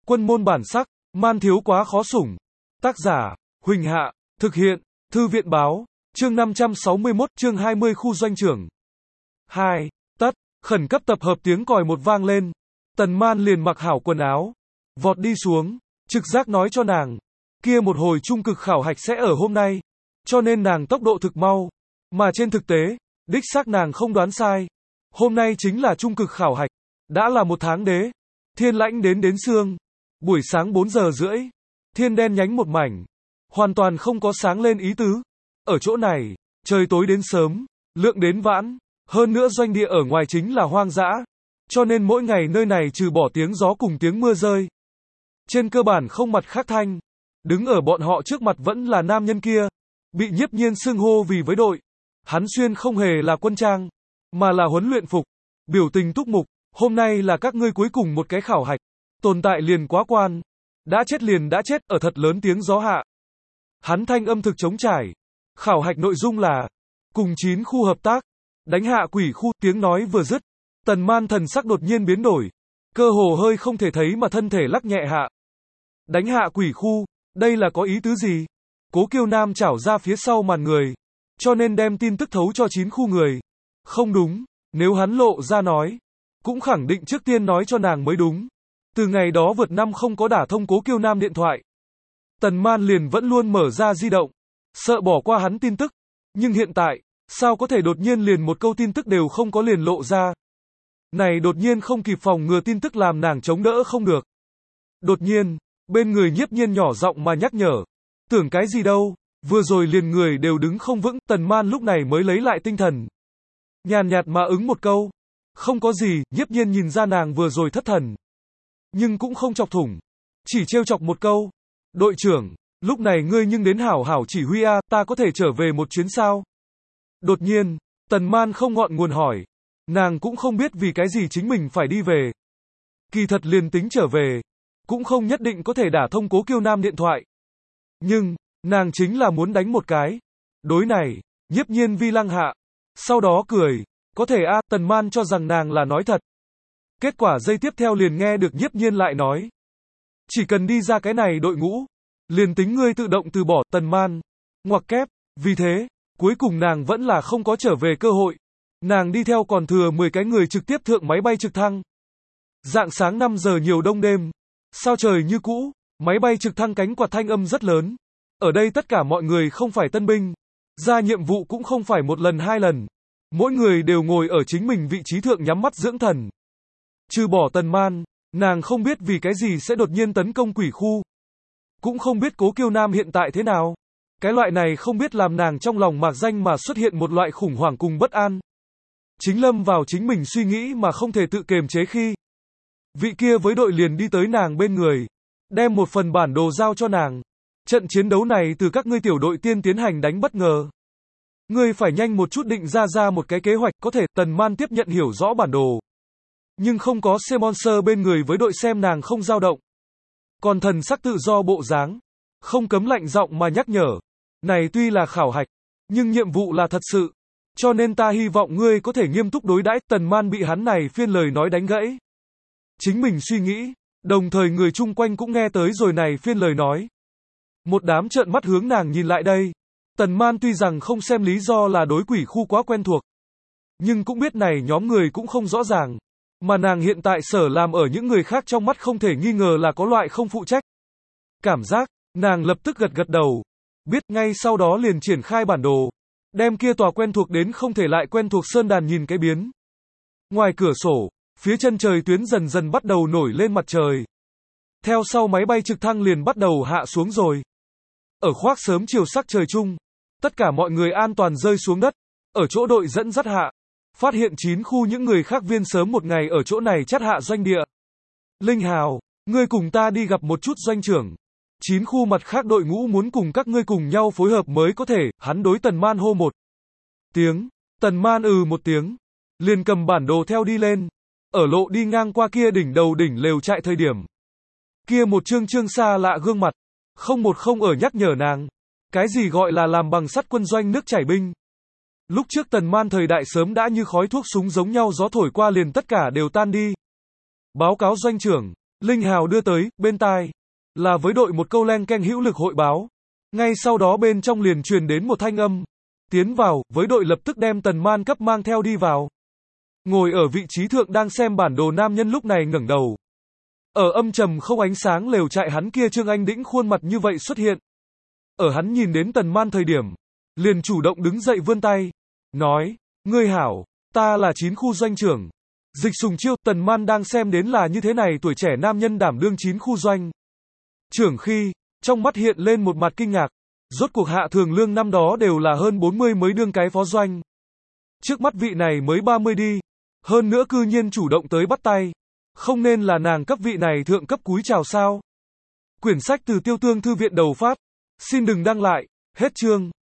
Quân môn bản sắc, man thiếu quá khó sủng. Tác giả, Huỳnh Hạ, thực hiện, Thư viện báo, chương 561, chương 20 khu doanh trưởng. 2. Tất, khẩn cấp tập hợp tiếng còi một vang lên. Tần Man liền mặc hảo quần áo, vọt đi xuống, trực giác nói cho nàng, kia một hồi trung cực khảo hạch sẽ ở hôm nay, cho nên nàng tốc độ thực mau, mà trên thực tế, đích xác nàng không đoán sai. Hôm nay chính là trung cực khảo hạch, đã là một tháng đế, thiên lãnh đến sương, buổi sáng 4 giờ rưỡi, thiên đen nhánh một mảnh, hoàn toàn không có sáng lên ý tứ. Ở chỗ này, trời tối đến sớm, lượng đến vãn, hơn nữa doanh địa ở ngoài chính là hoang dã, cho nên mỗi ngày nơi này trừ bỏ tiếng gió cùng tiếng mưa rơi, trên cơ bản không mặt khác thanh. Đứng ở bọn họ trước mặt vẫn là nam nhân kia, bị Nhiếp Nhiên xưng hô vì với đội. Hắn xuyên không hề là quân trang, mà là huấn luyện phục, biểu tình túc mục, hôm nay là các ngươi cuối cùng một cái khảo hạch, tồn tại liền quá quan, đã chết liền đã chết, ở thật lớn tiếng gió hạ. Hắn thanh âm thực chống trải, khảo hạch nội dung là, cùng 9 khu hợp tác, đánh hạ quỷ khu, tiếng nói vừa dứt, Tần Man thần sắc đột nhiên biến đổi, cơ hồ hơi không thể thấy mà thân thể lắc nhẹ hạ. Đánh hạ quỷ khu, đây là có ý tứ gì? Cố Kiêu Nam chảo ra phía sau màn người, cho nên đem tin tức thấu cho 9 khu người. Không đúng, nếu hắn lộ ra nói, cũng khẳng định trước tiên nói cho nàng mới đúng. Từ ngày đó vượt năm không có đả thông Cố Kiêu Nam điện thoại, Tần Man liền vẫn luôn mở ra di động, sợ bỏ qua hắn tin tức, nhưng hiện tại, sao có thể đột nhiên liền một câu tin tức đều không có liền lộ ra? Này đột nhiên không kịp phòng ngừa tin tức làm nàng chống đỡ không được. Đột nhiên, bên người Nhiếp Nhiên nhỏ giọng mà nhắc nhở, tưởng cái gì đâu, vừa rồi liền người đều đứng không vững. Tần Man lúc này mới lấy lại tinh thần, nhàn nhạt mà ứng một câu, không có gì. Nhiếp Nhiên nhìn ra nàng vừa rồi thất thần, nhưng cũng không chọc thủng, chỉ trêu chọc một câu, đội trưởng, lúc này ngươi nhưng đến hảo hảo chỉ huy a, ta có thể trở về một chuyến sao? Đột nhiên, Tần Man không ngọn nguồn hỏi, nàng cũng không biết vì cái gì chính mình phải đi về. Kỳ thật liền tính trở về, cũng không nhất định có thể đả thông Cố Kiêu Nam điện thoại. Nhưng, nàng chính là muốn đánh một cái. Đối này, Nhiếp Nhiên vi lăng hạ, sau đó cười, có thể a. Tần Man cho rằng nàng là nói thật. Kết quả giây tiếp theo liền nghe được Nhiếp Nhiên lại nói, chỉ cần đi ra cái này đội ngũ, liền tính ngươi tự động từ bỏ. Tần Man ngoặc kép, vì thế, cuối cùng nàng vẫn là không có trở về cơ hội. Nàng đi theo còn thừa 10 cái người trực tiếp thượng máy bay trực thăng. Rạng sáng 5 giờ nhiều đông đêm, sao trời như cũ, máy bay trực thăng cánh quạt thanh âm rất lớn. Ở đây tất cả mọi người không phải tân binh, ra nhiệm vụ cũng không phải một lần hai lần. Mỗi người đều ngồi ở chính mình vị trí thượng nhắm mắt dưỡng thần. Trừ bỏ Tần Man, nàng không biết vì cái gì sẽ đột nhiên tấn công quỷ khu. Cũng không biết Cố Kiêu Nam hiện tại thế nào. Cái loại này không biết làm nàng trong lòng mạc danh mà xuất hiện một loại khủng hoảng cùng bất an. Chính lâm vào chính mình suy nghĩ mà không thể tự kiềm chế khi vị kia với đội liền đi tới nàng bên người, đem một phần bản đồ giao cho nàng. Trận chiến đấu này từ các ngươi tiểu đội tiên tiến hành đánh bất ngờ. Ngươi phải nhanh một chút định ra một cái kế hoạch có thể. Tần Man tiếp nhận hiểu rõ bản đồ, nhưng không có Semonser bên người với đội xem nàng không dao động, còn thần sắc tự do bộ dáng, không cấm lạnh giọng mà nhắc nhở, này tuy là khảo hạch, nhưng nhiệm vụ là thật sự, cho nên ta hy vọng ngươi có thể nghiêm túc đối đãi. Tần Man bị hắn này phiên lời nói đánh gãy. Chính mình suy nghĩ, đồng thời người chung quanh cũng nghe tới rồi này phiên lời nói. Một đám trợn mắt hướng nàng nhìn lại đây. Tần Man tuy rằng không xem lý do là đối quỷ khu quá quen thuộc, nhưng cũng biết này nhóm người cũng không rõ ràng, mà nàng hiện tại sở làm ở những người khác trong mắt không thể nghi ngờ là có loại không phụ trách. Cảm giác, nàng lập tức gật đầu, biết ngay sau đó liền triển khai bản đồ, đem kia tòa quen thuộc đến không thể lại quen thuộc sơn đàn nhìn cái biến. Ngoài cửa sổ, phía chân trời tuyến dần dần bắt đầu nổi lên mặt trời. Theo sau máy bay trực thăng liền bắt đầu hạ xuống rồi. Ở khoác sớm chiều sắc trời chung, tất cả mọi người an toàn rơi xuống đất, ở chỗ đội dẫn dắt hạ, phát hiện 9 khu những người khác viên sớm một ngày ở chỗ này chắt hạ doanh địa. Linh Hào, ngươi cùng ta đi gặp một chút doanh trưởng. 9 khu mặt khác đội ngũ muốn cùng các ngươi cùng nhau phối hợp mới có thể. Hắn đối Tần Man hô một tiếng, Tần Man một tiếng, liền cầm bản đồ theo đi lên. Ở lộ đi ngang qua kia đỉnh đầu đỉnh lều trại thời điểm, kia một trương xa lạ gương mặt, không ở nhắc nhở nàng, cái gì gọi là làm bằng sắt quân doanh nước chảy binh. Lúc trước Tần Man thời đại sớm đã như khói thuốc súng giống nhau, gió thổi qua liền tất cả đều tan đi. Báo cáo doanh trưởng, Linh hào đưa tới, bên tai. Là với đội một câu leng keng hữu lực hội báo. Ngay sau đó bên trong liền truyền đến một thanh âm. Tiến vào, với đội lập tức đem Tần Man cấp mang theo đi vào. Ngồi ở vị trí thượng đang xem bản đồ nam nhân lúc này ngẩng đầu. Ở âm trầm không ánh sáng lều trại hắn kia Trương Anh Đĩnh khuôn mặt như vậy xuất hiện. Ở hắn nhìn đến Tần Man thời điểm, liền chủ động đứng dậy vươn tay. Nói, ngươi hảo, ta là 9 khu doanh trưởng. Dịch Sùng Chiêu, Tần Man đang xem đến là như thế này tuổi trẻ nam nhân đảm đương 9 khu doanh trưởng khi, trong mắt hiện lên một mặt kinh ngạc. Rốt cuộc Hạ Thường Lương năm đó đều là hơn 40 mới đương cái phó doanh. Trước mắt vị này mới 30 đi. Hơn nữa cư nhiên chủ động tới bắt tay. Không nên là nàng cấp vị này thượng cấp cúi chào sao. Quyển sách từ Tiêu Tương Thư viện đầu phát. Xin đừng đăng lại. Hết chương.